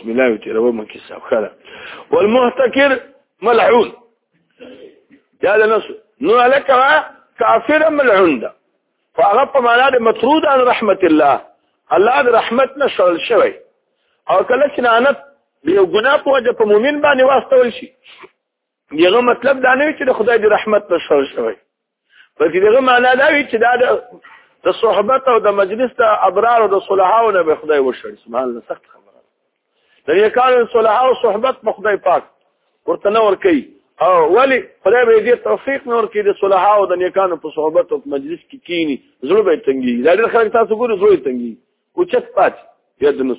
بسم الله وتيرو من كسب خلا والمهتكر ملعون هذا نص نو لك كافر ملعون ده فغط معناه مطرود عن رحمة الله الله رحمتنا شغل شوي او کله چې لعنت یو ګناه په وجه په مؤمن باندې واستول شي دغه مطلب دا نه وي چې د خدای د رحمت نه شغل شوی بلکې دغه معنا دا وي چې دا د صحبت او د مجلس د ابرار او د صلحاو نه به خدای وشړي سبحان الله سخت خبره ده د یکانو صلحاو او صحبت په خدای پاک ورته نه ور کوي او ولی خدای به دې توفیق نور کې د صلحاو او د یکانو په صحبت او مجلس کې کینی زړه به تنګي دا ډېر خلک تاسو ګورئ زړه تنګي او چت پات یاد نس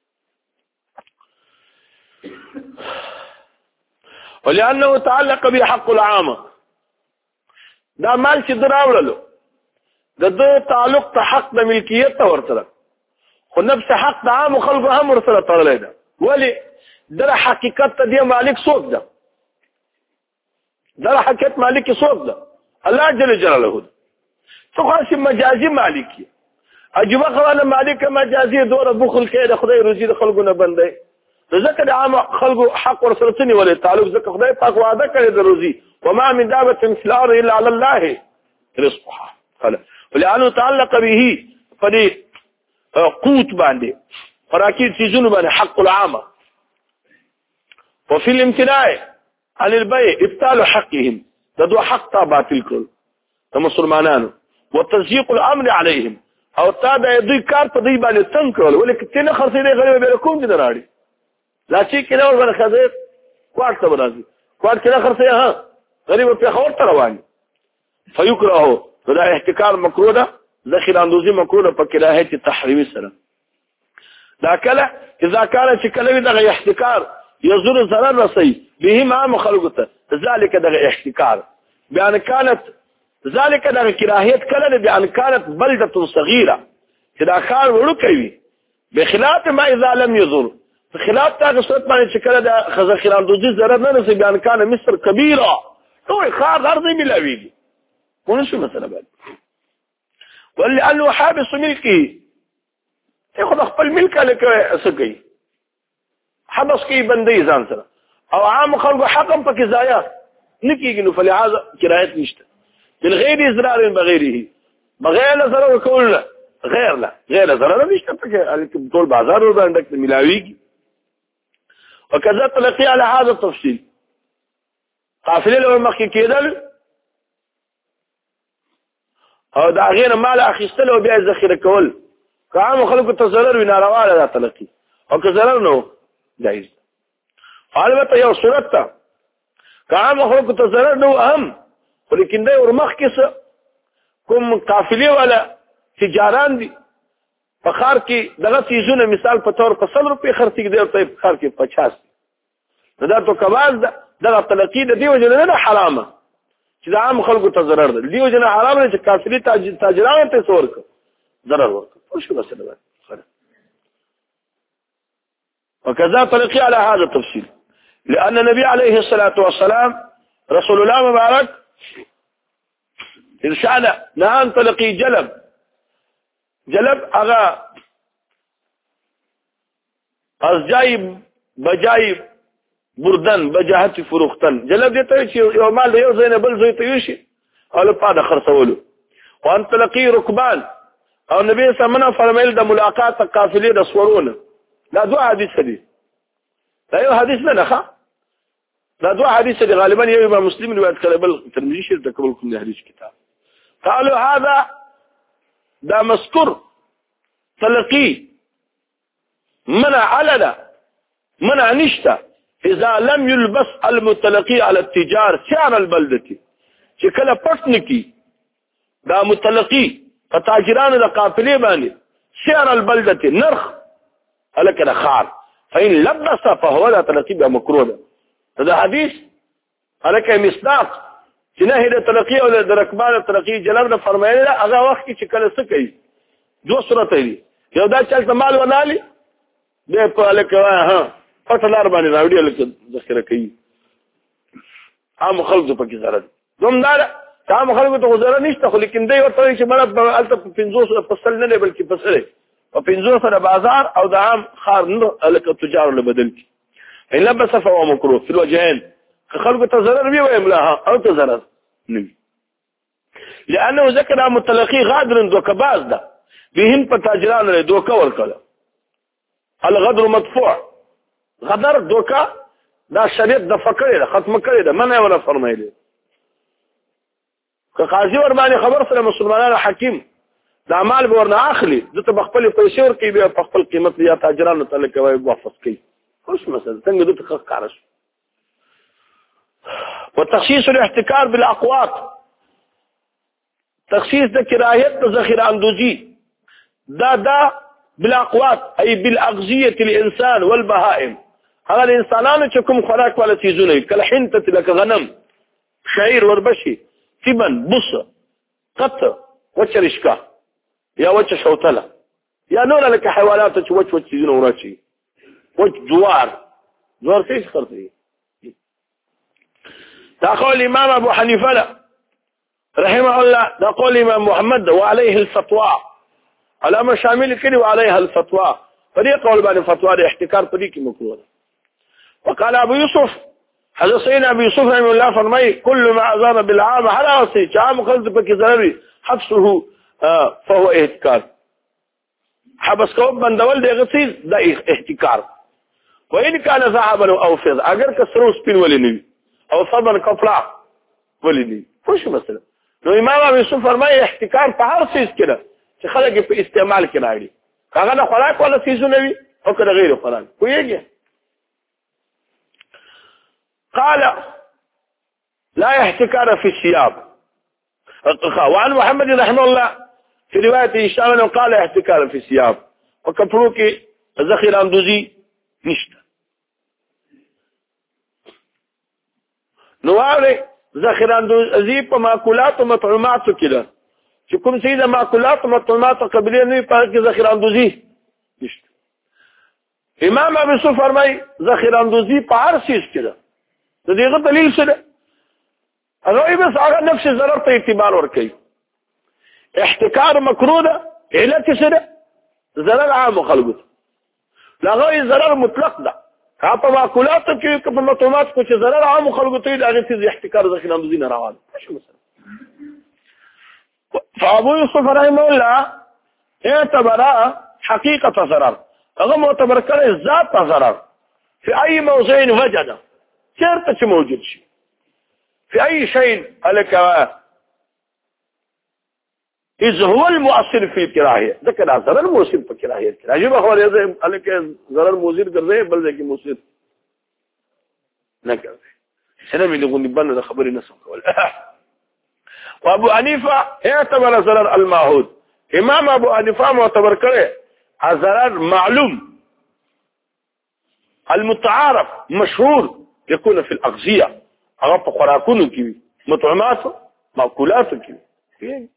ولانه تعلق بحق العامه دا مال چې دراوړلو د تعلق ته حق د ملکیت ورته خو نفس حق د عام خلکو هم ورسره تړلی ده ولی در حقیقت ته دی مالک څوک ده در حقیقت مالک څوک ده الله جل جلاله ده څو خاص مجازي مالک عجیب خبره مالک مجازي دوره بخل کې د خدای روزي د خلکو نه بندي ځکه د عام خلکو حق ورسره تني ولې تعلق ځکه خدای پاک وعده کړی د روزي وما من دابه في الارض الا على الله رزقها خلا ولانه تعلق به فدي قوت باندې فراكيد سيزون باندې حق العامه وفي الامتناع عن البيع ابطال حقهم دو حق باطل کول د مسلمانانو وتضييق الامر عليهم او تا د دوی کار په دوی باندې څنګه کول ولکه تنه خرڅې دی غریب به کوم دي راړي لا چې کله ور خزه کوټ ته راځي کوټ کله خرڅې ها غریب په خور ته روان فيكره فدا احتکار مکروه ده ذخیره اندوزی مکروه ده په کراهت تحریمی سره دا کله اذا كان چې کله دغه احتکار يزور ضرر رسي به ما مخلوقته ذلك دغه احتکار بیان كانت ذلك دغه کراهت کله بیان كانت بلده صغيره چې دا خار وړو کوي بخلاف ما اذا لم يضر خلاف تا صورت باندې چې کله د ذخیره اندوزی ضرر نه رسي بیان كان مصر كبيره نو خار ارضي ملاويږي ونشو مثلا بعد ولانه حابس ملكه ياخذ خپل ملک لکه سګي حبس کی بندي ځان سره او عام خلق حقم پکې ضایع نکیږي نو فلهذا کرایت نشته بالغیر اضرار بغیره بغیر ضرر کول غیر ضرر نشته پکې ټول بازار باندې ملاويږي وكذا تلقي على هذا التفصيل قافله له مخکې کېدل او دا غیر مال اخیستل او بیا ذخیره کول عام خلکو ته ضرر وي ناروا ده تلقي او که ضرر نو جایز البته یو صورت ته عام خلکو ته ضرر نو اهم ولیکن دا ورمخ کې کوم قافله ولا تجاران دي په خار کې دغه چیزونه مثال په تور په 100 روپے خرڅ کې دی او په خار کې 50 دا تو کواز دا تلقي د دی وجه نه حرامه چې دا عام خلکو ته ضرر ده دی وجه نه حرام نه چې قافله تاجرانو ته څور ضرر ورکړي شو مسله وكذا تلقي على هذا التفصيل لأن النبي عليه الصلاة والسلام رسول الله مبارك إرشاد نهى عن تلقي جلب أغا أزجايب بجايب بردن بجاهت فروختن جلب دیتا ہے یو مال دیو زین بل زوی تیوشی اولو پادا خرسولو وان تلقی رکبان او نبی سمنا فرمایل د ملاقات قافله د سورونه دا دوه حدیث دي دا یو حدیث نه نه دا دوه حدیث دي غالبا یو امام مسلم روایت کړي بل ترمذی شریف د قبول کوم حدیث کتاب قالوا هذا دا مذكور تلقي منع علنا منع نشتا اذا لم يلبس المتلقي على التجار سعر البلده چې کله پټنکی دا متلقي فتاجران د قافله باندې سعر البلده نرخ الکه خار فإن لبس فهو لا تلقي بمكروه هذا حديث الکه مصداق چې نه د تلقي او د رکبان تلقي جلال فرمایله هغه وخت چې کله څه کوي دوه صورت دي یو دا چې مال ونالي به په الکه ها پټلار باندې راوړي الکه ذخیره کوي عام خلک په کې ضرر دومدار عام خلکو ته ضرر نشته خو لیکن دوی ورته چې مړه الته 500 فصل نه بلکې فصل او 50 سره بازار او د عام خار نور الک تجار له بدل کی ان لبس فهو مكروه في الوجهين خلق تزرر بي ويملاها او تزرر نبي لانه ذكر متلقي غادر دوكباز ده بهم پتاجران له دوکا ورکړه الغدر مدفوع غدر دوکا دا شریعت د فکرې ده ختم کړی ده منه ولا فرمایلی که قاضي ور باندې خبر سره مسلمانانو حکیم د اعمال ورنه اخلي د خپل پیسې ورکړي به په خپل قیمت یا تاجرانو ته کوي واپس کوي خوش مثلا څنګه د تخصص کارش وتخصيص الاحتكار بالاقوات تخصيص د کراهیت د ذخیره اندوزی دا بالاقوات اي بالاغذيه الانسان والبهائم هغه انسانانو چې کوم خوراک ولا چیزونه کله حنت لك غنم شعير وربشي تبن بص قط وچرشکا یا وچ شوتله یا نور لك حيوانات چې وچ چیزونه ورچی وچ جوار څه خرڅي دا قول امام ابو حنيفه رحمه الله دا قول امام محمد وعليه الفتوى علامه شامل کړي وعليها الفتوى فريق قول باندې فتوى د احتکار پرې کې مکروه وقال ابو يوسف حضرت سيدنا ابو يوسف رحمه الله فرمای كل ما اذان بالعام على وصي عام خلط پکې ضروري حبسه فهو احتکار حبس کو بندول دغه چیز د احتکار وان كان ذهبا او فضه اگر کسرو سپین ولې نه او صبر کفلا ولې نه خوش مثلا نو امام ابو يوسف فرمای احتکار په هر چیز کې ده چې خلک په استعمال کې راړي هغه نه خوراک ولا چیزونه وي او کله غیر خوراک کویږي قال لا احتكار في الثياب وعن محمد رحمه الله في رواية هشام قال احتكار في الثياب وكفروك ذخير اندوزي نشته نواري ذخير اندوزي په ماکولات او مطعومات کې ده چې کوم څه د ماکولات او مطعومات قبليه نه په کې ذخير اندوزي نشته امام ابو يوسف فرمای ذخير اندوزي په هر څه کې ده د دې دلیل څه ده هغه بس هغه نفس ضرر ته اعتبار ورکړي احتکار مکروه ده علت څه ده ضرر عام خلقت لا غوي ضرر مطلق ده په ماکولات کې په مطعومات کې ضرر عام خلقت دی هغه څه احتکار ذخیره اندوزي نه روان شو مثلا فابو يوسف رحمه الله اعتبر حقيقه ضرر هغه معتبر کړي ذات ضرر في اي موضع وجد شرط موجود شيء في اي شيء لك إذ هو المؤثر في الكراهية ده كده ضرر مؤثر في الكراهية عجيب أخوان يزعم لك ضرر مؤثر قرده بل ذلك مؤثر نكرده سلام اللي يقول نبانا ده خبري نسوك وأبو حنيفة اعتبر ضرر المعهود إمام أبو حنيفة معتبر كره ضرر معلوم المتعارف مشهور يكون في الأغذية أغطى قراكون كيوي مطعماته مأكولاته كيوي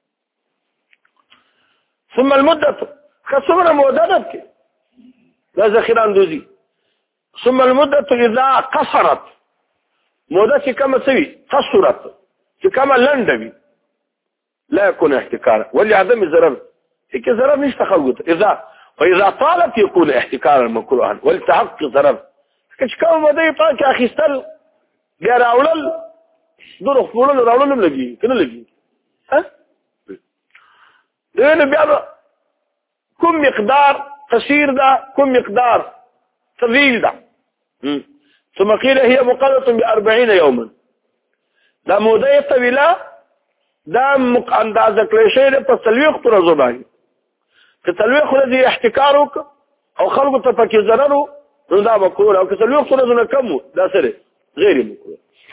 ثم المدة خسرنا موددت لا ذخيره اندوزي ثم المدة إذا قصرت مدة كما تسوي قصرت كما لندبي لا يكون احتكارا ولعدم الضرر هيك ضرر مش تخلط وإذا طالت يكون احتكارا مكروها ولتحقق ضرر كم مدة يطلع كأخي استل غير أولل دور خفولل راولل لجي كنا لجي ها لأنه بيعمل كم مقدار قصير ده كم مقدار طويل ده ثم قيل هي مقدرة ب40 يوما ده مدة طويلة ده اندازه کړی شی په تلويخ تر زبانی که تلويخ الذي احتكارك او خلق ته پکې ضرر نو دا مکروه او که تلويخ تر نه کم دا سره غیر مکروه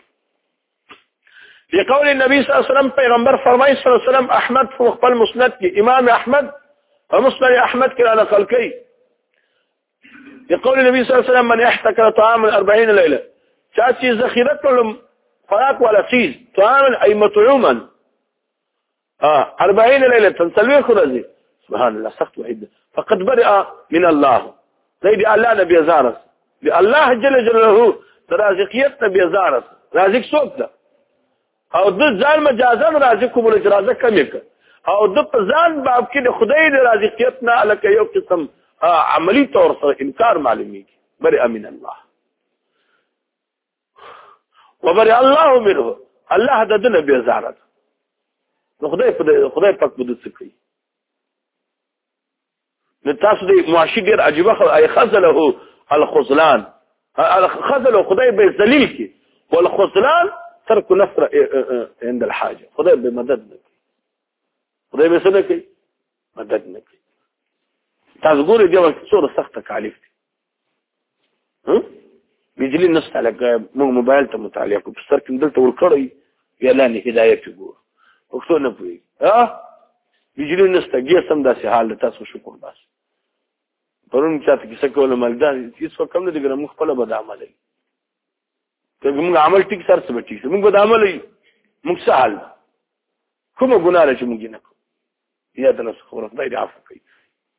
لقول النبي صلى الله عليه وسلم پیغمبر فرمایي صلى الله عليه وسلم احمد في خپل مسند کې امام احمد ومسند احمد کې نقل کوي لقول النبي صلى الله عليه وسلم من احتكر طعاما 40 ليله شاتي ذخيره لهم فراق ولا چیز طعاما اي مطعوما 40 ليله تنسلوخ رزي سبحان الله سخت وحده فقد برئ من الله زيد الله نبي زارس الله جل جلاله رازقيت نبي زارس رازق سوق ده او د ځان مجازن رازق کوم له رازق کم یک او د ځان باب کې د خدای د رازقیت نه الکه یو قسم عملی طور سره انکار معلومیږي بری امین الله وبری الله منه الله د نبی زارت خدای پاک بده څه کوي نو تاسو د معاشي ډیر عجيبه اي خذله الخذلان خذل خدای به ذلیل کی والخذلان ترك نصر عند الحاجه خدای به مدد نه کوي خدای به څه نه کوي مدد نه کوي تاسو ګورئ دا څوره سخت تکالیف دي بجلی نشته لکه موږ موبایل ته مطالعه کوو سر کې دلته ورکړی یا لاندې هدایت وګور وختو نه پوي بجلی نشته ګیسم داسې حال تاسو شکر بس پرون چاته کیسه کوله مالدار هیڅ کم نه دي ګرم خپل بد عمل ای که موږ عمل ټیک سره څه ټیک موږ بد عمل ای موږ سهال کوم ګناه لري چې موږ نه کوو یا د نس خبره خدای دې عفو کوي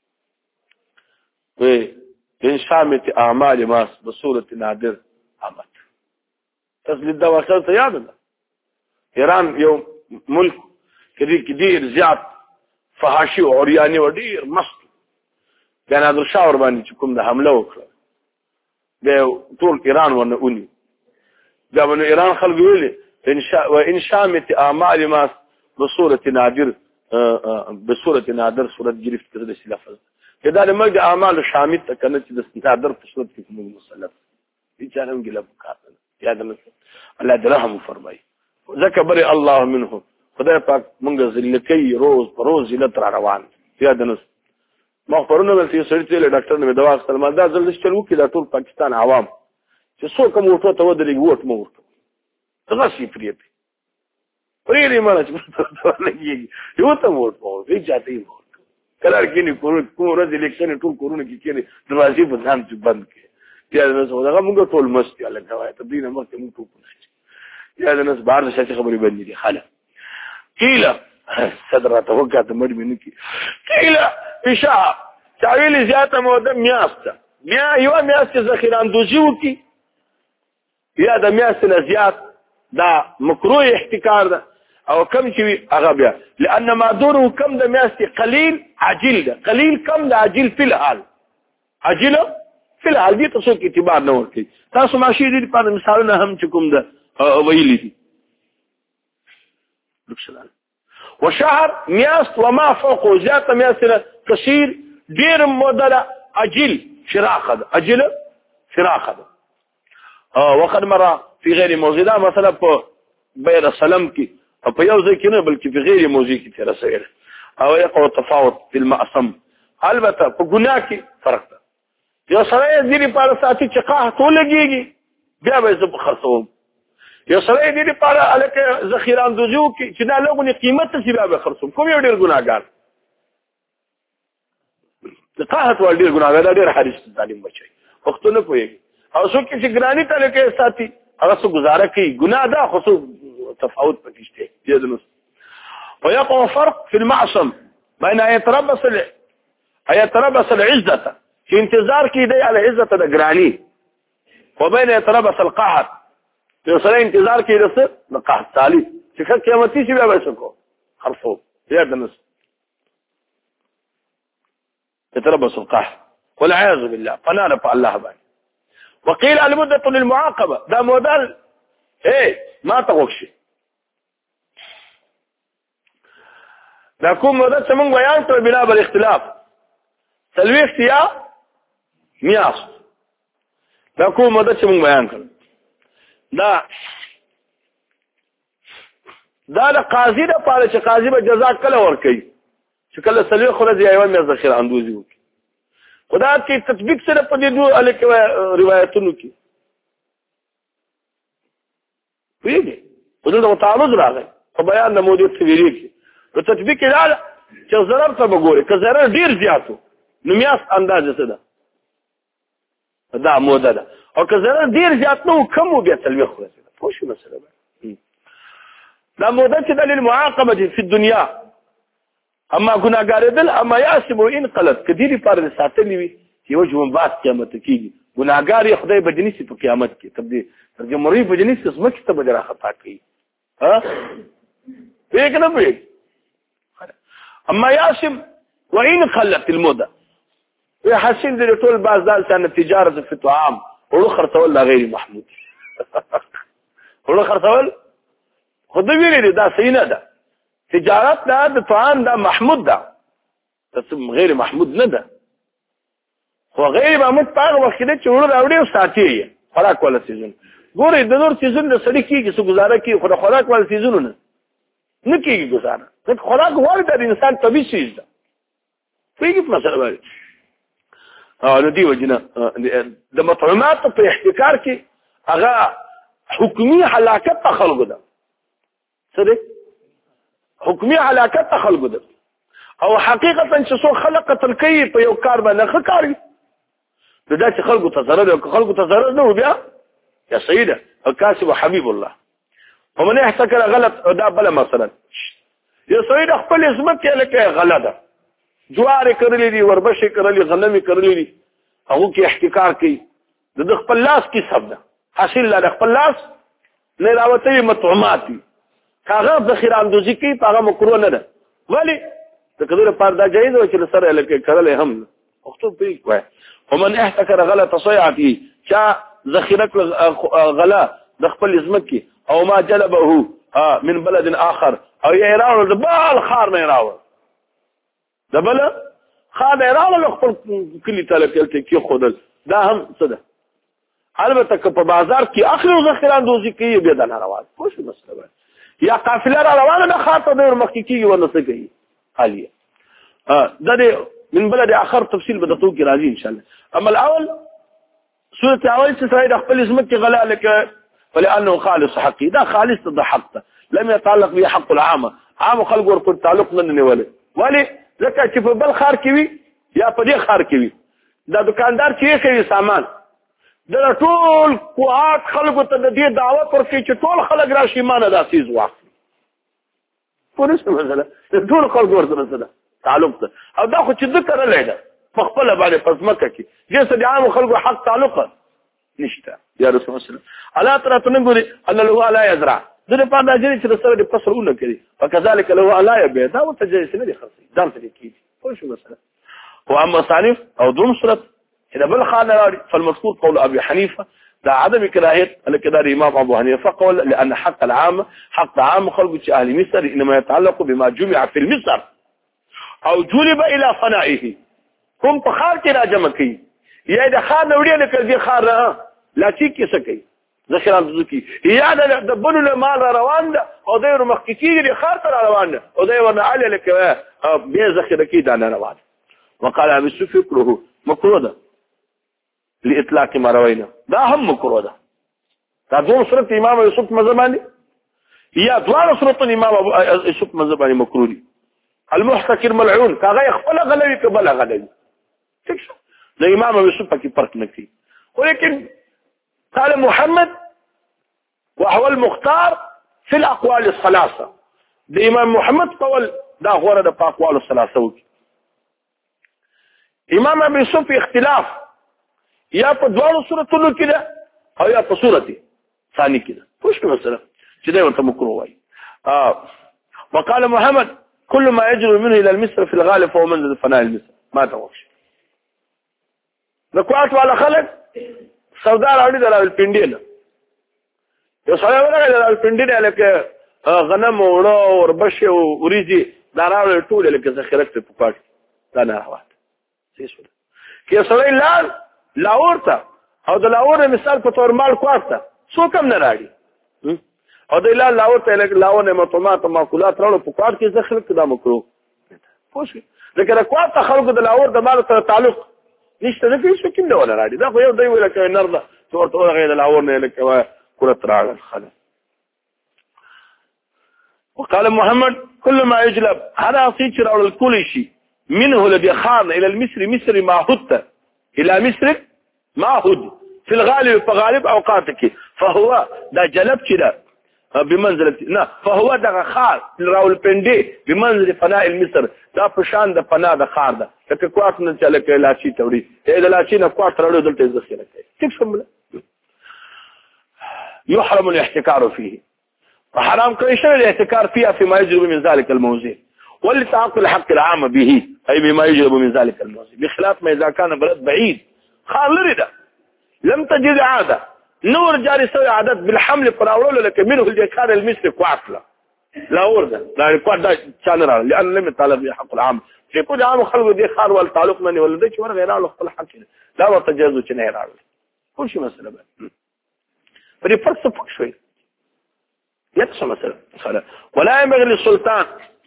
وي ان شامت اعمال ماس بصوره نادر عمل تسلید دا واقعه ته یاد ده ایران یو ملک کې ډیر زیات فحاشي او عریانی و ډیر مست بیا نادر شاه ور باندې کوم د حمله وکړه د ټول ایران ونه اونې دا ونه ایران خلک ویلي ان شامت اعمال ماس بصوره نادر صورت گرفت کړه د لفظ دا د مرګ اعمال شامل کنه چې د نادر په صورت کې کوم مسلط دي چې هم ګلب کاته یاد نه الله دې رحم فرمایي ذکر بری الله منه خدای پاک مونږ ذلکې روز پر روز ذلت را روان یاد نه مخبرونه ول چې سړی ته ډاکټر نه دوا اخلم دا ځل چلو کې د ټول پاکستان عوام چې څوک مو ورته ته ودرې ووټ مو ورته څنګه شي پریته پریری مړ چې یو ته ووټ مو وی چاته یو کلر کې نه کوم ورځ الیکشن ټول کورونه کې کېږي دروازې په ځان چې بند کې یا نو دا موږ ټول مست یاله کوي ته دینه مخ موږ ټول یا د ناس بار د شاته خبرې باندې دي خاله کیلا صدرته وقته مړ مې نکی کیلا اشاعه تعویل زیاته موده میاسته بیا یو میاسته ذخیره اندوزي وکي یا د میاسته نه زیات دا مکروه احتکار ده او کم چې هغه بیا لان ما دوره کم د میاسته قلیل عاجل ده قلیل کم د عاجل فی الحال عاجل فی الحال دې تاسو کې اعتبار نه ورکړي تاسو ماشي دې په مثالونه هم چې کوم ده ویلي دي وشهر میاست وما فوقه زیاته میاسته کثیر ډیر مدله عاجل فراخه ده عاجل فراخه ده وقد مر في غير موضع مثلا په بير السلام کې په یو ځای کې نه بلکې په غیر موضوع کې تر سره او يقع تفاوت في المعصم البته په ګناه کې فرق ده یو سره دې لپاره ساتي چې قاه ټول لګيږي بیا به زه خرڅوم یو سره دې لپاره الکه ذخیره اندوزو کې چې دا لوګونه قیمت څه به خرڅوم کوم یو ډیر ګناګار د قاه ټول ډیر ګناګار ډیر حدیث ظالم بچي وختونه کوي او څوک چې ګرانی ته لکه ساتي هغه څو گزاره کوي ګناه ده خو تفاوت پکې شته یادنه ويقع فرق في المعصم بين يتربص العزه في انتظار کې دی على عزه الګرانی وبين يتربص القهر یو سره انتظار کې رسې د قهر تعالی چې قیامتي شي به وسکو خرفو یادنه يتربص القهر والعياذ بالله فنال الله باندې وقيل المدة للمعاقبة ده مودال ما تغوكشي ده كون مودال سمون بيان كر بنا بالاختلاف سلوي اختيار مياس ده كون مودال سمون بيان كر ده قاضي ده پاره چې قاضي به جزا کله ور کوي چې کله سلوي خلک یې ایوه مې ذخیره اندوزي وکړي خدا کې تطبیق سره په دې دوه الکه روایتونو کې ویږي په دې تعارض راغی په بیان د مودې تفسیری کې په تطبیق کې راځي چې ضرر ته وګوري که ضرر ډیر زیاتو نو میاس اندازه څه ده دا موده ده او که ضرر ډیر زیات نو کم وو بیا تلوي خو راځي خو شو مسله ده دا موده چې د المعاقبه في الدنيا اما ګناګاردل اما یاسب ان قلت کدی لپاره ساتلی وي یو جوم باس قیامت کېږي ګناګار خدای بدني سي په قیامت کې تبدي ترجمه بدني سي اسمه کې ته بدره خطا کوي ها وګنه به اما ياسم وان قلت المده حسين دي ټول باز دال ته تجارت في طعام ولخر تولى غير محمود ولخر تول خود ویلي دا سینه ده تجارت دا د طعام دا محمود ده تسم غیر محمود نه ده خو غیر محمود په وخت کې چې ور راوړي او ساتي خوراک ولا سيزون ګورې د نور سيزون د سړي کې څه گزاره کوي خو خوراک ولا سيزون نه کېږي گزاره ځکه خوراک وړ د انسان طبيعي شي ده فيږي په مسله باندې نو دی وجنه د مطعومات په احتکار کې هغه حکمی حلاکت تخلق ده څه دي حکمی حلاکت تخلق ده او حقیقتا چې څو خلق قتل کوي په یو کار باندې ښه کاری دا چې خلقو ته ضرر او خلقو ته ضرر نه بیا یا سیده الکاسب حبیب الله ومن احتکر غلط دا بل مثلا یا سیده خپل عظمت کې لکه غلطه جوار کړلې دي وربشه کړلې غنمي کړلې دي هغه کې احتکار کوي د خپل لاس کې سب ده حاصل له خپل لاس نه راوته مطعومات هغه د خیر اندوزي کوي هغه مکروه نه ده ولی د کډوره پر دا جایز او چې سره لکه کړلې هم وختو په کوه ومن احتکر غلط صيعتي چا ذخیره غلا د خپل عظمت کې او ما جلبه من بلد اخر او يراو د بال خار نه راو دبل خاد ایران خپل کلی تعالی کې خودل دا هم څه ده البته که په بازار کې اخر ذخیره اندوزي کوي به د ناروا کوم مسله یا قافله را روانه نه خاطر د مخکې کېږي ونه څه کوي حالیه د من بلد اخر تفصيل بدتو کې راځي ان شاء الله اما الاول سوره اول چې سره خپل عظمت کې غلا لك فلانه خالص حقي دا خالص د حق لم يتعلق به حق العامه عام خلق ورته تعلق نه نیولې ولی ځکه چې په بل خار کې وي یا په دې خار کې وي دا دکاندار چې کوي سامان د ټول قوات خلکو ته د دې دعوت ورکړي چې ټول خلک راشي مانه دا سیز واخلي پولیس مثلا ټول خلک ورته سره تعلق ده او دا خو چې ذکر نه ده په خپل باندې پزمکه کې چې د عام خلکو حق تعلق نشته یا رسول الله الا ترى تنقولي ان له لا يزرع دغه په دا جری چې سره د فصلونه کوي فكذلك له لا يبيع دا وتجلس نه دي خاصي دام ته کیږي خو شو مثلا هو اما صانف او دون صورت چې بل خانه فالمذكور قول ابي حنيفه دا عدم كراهيه الكدار امام ابو حنيفه قول لان حق العام حق عام خلق اهل مصر انما يتعلق بما جمع في مصر او جلب الى فنائه کوم په خار کې راجم کوي یا د خار نوړي نه کوي خار لا چې کې سکی ذخیره ځکی یا د بنو مال روان ده او د مخکېږي خار تر روان ده او د ورنه علي لکه به ذخیره کې دا روان وقال ابي سفيان مكروه ده لاطلاق ما روينا دا هم مكروه ده دا دوه صورت امام يوسف مذهباني یا دوه صورت امام ابو يوسف مذهباني مكروه دي المحتكر ملعون کاغه خپل غلوي کبل غلوي ٹھیک شو د امام ابو يوسف کې فرق نه کوي ولكن قال محمد وهو المختار في الاقوال الثلاثه د امام محمد قول دا غوړه د اقوال الثلاثه وکي امام ابو يوسف اختلاف یا په دوه صورتونو کې ده او یا په صورت ثاني کې ده پوښتنه مثلا چې دا ورته مکروه وایي وقال محمد كل ما يجري منه الى المصر في الغالب فهو منزل فناء المصر ما توقش لكوات ولا خلق سودار اوري د الپندینه یو سره ورغله د الپندینه لکه غنم وړو وربشه او وريجي دراوله ټول لکه ذخیره په پټ دا نه راوات څه شو کې سره لاورته او د لاور مثال په تور مال کواسته څوک هم نه راړي او د لاورته لاونه مطعومات ماکولات راړو په کار کې ذخیره کدا مکرو پوښي لکه کواسته خلکو د لاور د مال سره تعلق نشته نه فيش کوم نه ولا راړي دا خو یو دی ولا کوي نرده ورته غیر لاور نه لکه كره راړل خلاص وقال محمد كل ما يجلب هذا فيتشر او كل شيء منه الذي خان الى المصري مصري معهود الى مصر معهود في الغالب فغالب اوقاتك فهو دا جلب كده بمنزله لا فهو دا خار راول پندي بمنزله فناء المصر دا پشان د فنا د خار ده لکه کوات نه چله کې لاشي توري اې د لاشي نه کوات راړو دلته ذخیره کوي څه شمل يحرم الاحتكار فيه وحرام كل شيء الاحتكار فيها فيما يجري من ذلك الموزين ولتعقل الحق العام به أي بما يجلب من ذلك الموضوع بخلاف ما إذا كان بلد بعيد خان لرده لم تجد عادة نور جاري سوي عادات بالحمل فراولو لك منه الجكار المسلك وعقله لا ورده لا يقعد ده شانرا لأنه لم يطالب بحق العام في كل عام خلقوا دي خار والتعلق مني ولا ديش ورغ ينعلق في الحق لا وتجازوا كنه ينعلق كل شيء مسألة بقى فدي فلسفة شوي يتسع مسألة ولا ينبغي للسلطان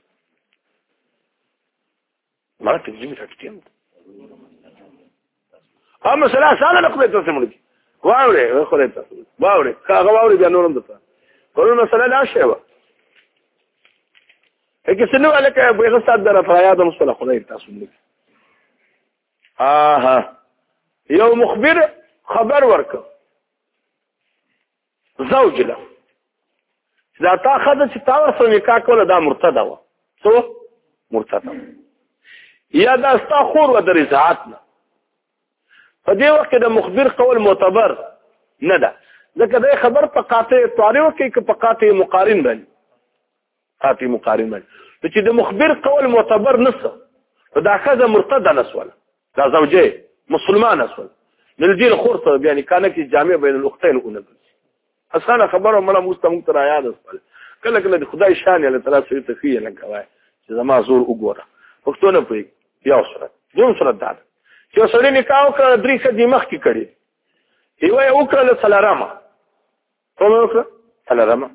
مرات تجيب كتير اما سلاح سانا نقضي تسمولك واوري خليت واوري كاغواوري بانورم دفا كل مسألة لا شيء هيك سنو عليك بيغصاد در فرايات مصطلح خليت تسمولك يوم مخبر خبر ورك زوج له اذا تاخذ تاورث نکاح کوله دا مرتده و سو مرتده یا دا استخور و در ازاعتنا په دې وخت د مخبر قول معتبر نه ده ځکه دا خبر په قاطع طارو کې په قاطع مقارن باندې قاطع مقارن باندې چې د مخبر قول معتبر نسه دا خزه مرتده نسوله دا زوجه مسلمان نسوله للدين خرطه يعني كانت جامع بين الاختين ونبل اسانه خبره مله مستمع تر یاد اسفل کله کله د خدای شان له تعالی سره تخیل لګوي چې زما زور وګوره پښتون په یو صورت دوم صورت ده چې سړی نکاح وکړ درې خدي مخ کې کړي یو وکړه سلارما کوم وکړه سلارما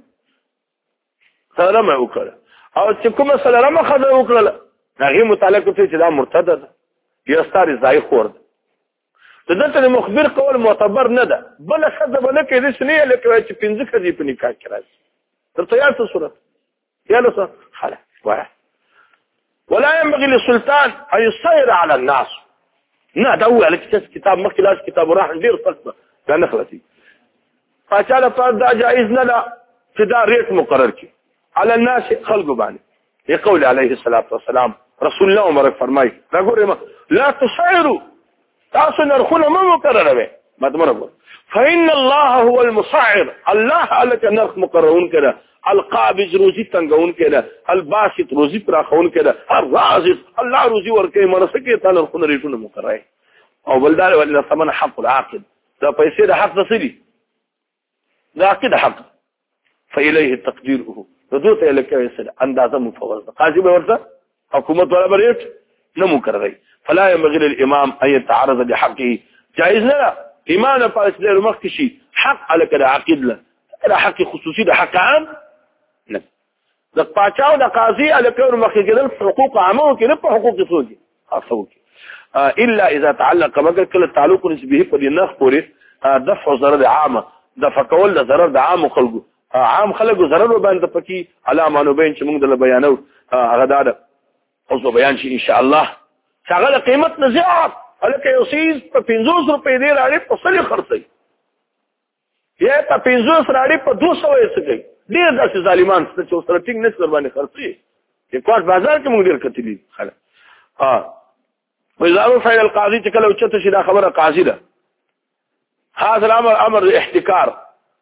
وکړه او چې کوم سلارما خدای وکړه هغه متعلق ته چې دا مرتد ده یا ستاري ځای خور دلته د مخبر قول معتبر نه ده بل خدای بل کې دې سنې لکه چې پنځه خدي په نکاح کې راځي ترته یاد صورت یا له خلاص وای ولا ينبغي للسلطان ان يسير على الناس نه دا هو كتاب مخلاص كتاب راح ندير فلسفه لا نخلصي فاجعل فرض جائز لا ابتداء ريت مقرر کی على الناس خلق باني يقول عليه الصلاه والسلام رسول الله عمر فرمای راغورم لا تسيروا تاسو نرخونه مقرره به ما تمرغ فإن الله هو المسعر الله على نرخ مقررون كده القابض روزي تنگون كده الباسط روزي پراخون كده الرازق الله روزي ورکه مرسکه تعالی نرخونه ریټونه مقرره او بلدار ولا ثمن حق العاقد دا پیسې د حق نصيبي دا عقد حق فإليه تقديره ردوته لکه يسد اندازه مفوض قاضي به ورته حکومت ولا بريت نه مقرره فلا ينبغي للامام ان يتعرض لحقه جائز لا امام پاس له مخ شي حق على كده عقد له لا حق خصوصي ده حق عام لا د پاچاو د قاضي على كده مخ کېدل حقوق عامه کې نه په حقوق سوجي خاصو الا اذا تعلق مگر کله تعلق نسبه په دینه پورې دفع ضرر عامه دفع کول د ضرر د عام خلکو عام خلکو ضرر باندې پکې علامه بین چې موږ د بیانو هغه دا اوس بیان شي ان شاء الله شغله قیمت نه زیات الکه یوسیز په 500 روپے دی راړي په سلی خرڅي یا په 500 راړي په 200 یې سګي ډیر داسې ظالمان چې سره ټینګ نشي باندې خرڅي چې کوټ بازار کې موږ ډیر کتلی خلک وإذا رفع القاضي تكلم وشته شي دا خبره قاضي ده هذا الامر امر احتكار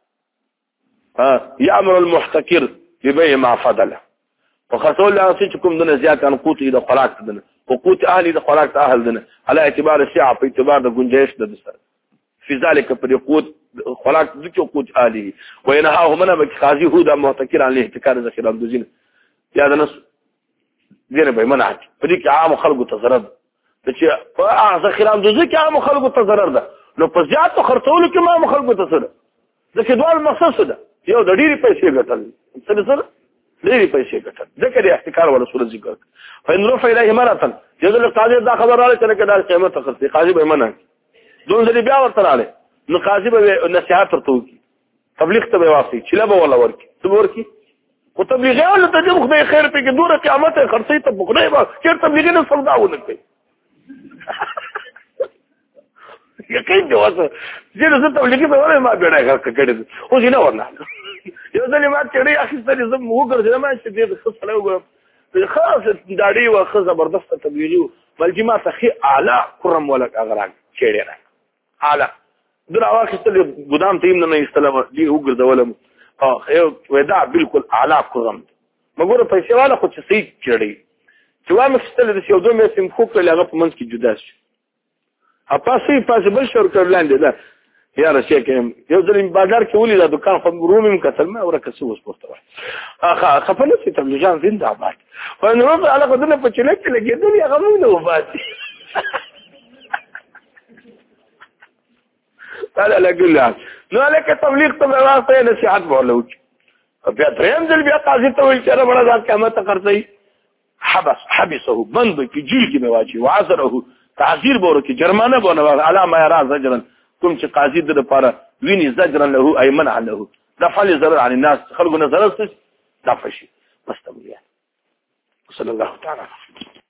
يأمر المحتكر ببيع ما فضله وخاصول له چې کوم دنه زیات ان قوت د خوراک دنه وقوت اهلي د خوراک اهل دنه على اعتبار السعه په اعتبار د گنجائش د سره في ذلك په قوت خوراک د قوت اهلي وينهاه من قاضي هو د محتكر عن الاحتكار ذخيره دوزين یا د نس دینه به منع په دې کې عام خلکو ته ضرر چې په ذخیره دوزي کې عام خلکو ته ضرر ده نو په زیات خرڅولو کې عام خلکو ته ضرر ځکه دوه مقصد ده یو د ډېری پیسې ګټل څه سره ډېری پیسې ګټل ځکه د احتکار ولا صورت ذکر فإن رفع إليه مرة جزل القاضي دا خبر راځي چې کله د قیمت خرڅي قاضي به منع دوه ځلې بیا ورته راځي نو قاضي به نصيحت ورته کوي تبلیغ ته به واسي چې لا به ولا ورکی څه ورکی او تبلیغ ولا ته د خدای خیر په کې دوره قیامت خرڅي ته بخنه به چې تبلیغ نه سودا ونه کوي یقین دی واسه چې زه تبلیغ به ولا ما بیره کړی او جنه ورنه یو ځل ما چړې اخیستلې زم وګرځم ما چې دې خصله وګورم خاص داړي واخه زبردست تبلیغي بلکې ما تخي اعلی کرم ولک اغراق چړې را اعلی در واخستلې ګدام تیم نه استلم دي وګرځولم یو ودا بالکل اعلی کرم مګور پیسې والا خو چې سي چړې چې وامه ستل د یو دوه مې سم خو کله هغه په منځ کې جدا شي اپاسې پاسبل شور کړلاندې دا یا راشي کې یو ځل بازار کې ولې دا دکان خو رومم کتل ما ورکه څه وس پورته خپل څه تبلیغان زنده آباد خو نو علاقه دنه په چله کې لګېدل هغه مې نو وباسي تعالی لګل نو لکه تبلیغ ته واسطه نصيحت بوله بیا دریم ځل بیا قاضي ته ویل چې بڑا ځات قیامت قرضي حبسه بند کی جیل کې مواجه وعذره تعذير بوره کې جرمانه بونه علامه يرا زجرا کوم چې قاضي د لپاره ویني زجرا له اي منع له دفع ضرر عن الناس خلقنا ضرر دفع شي مستمر صلى الله تعالى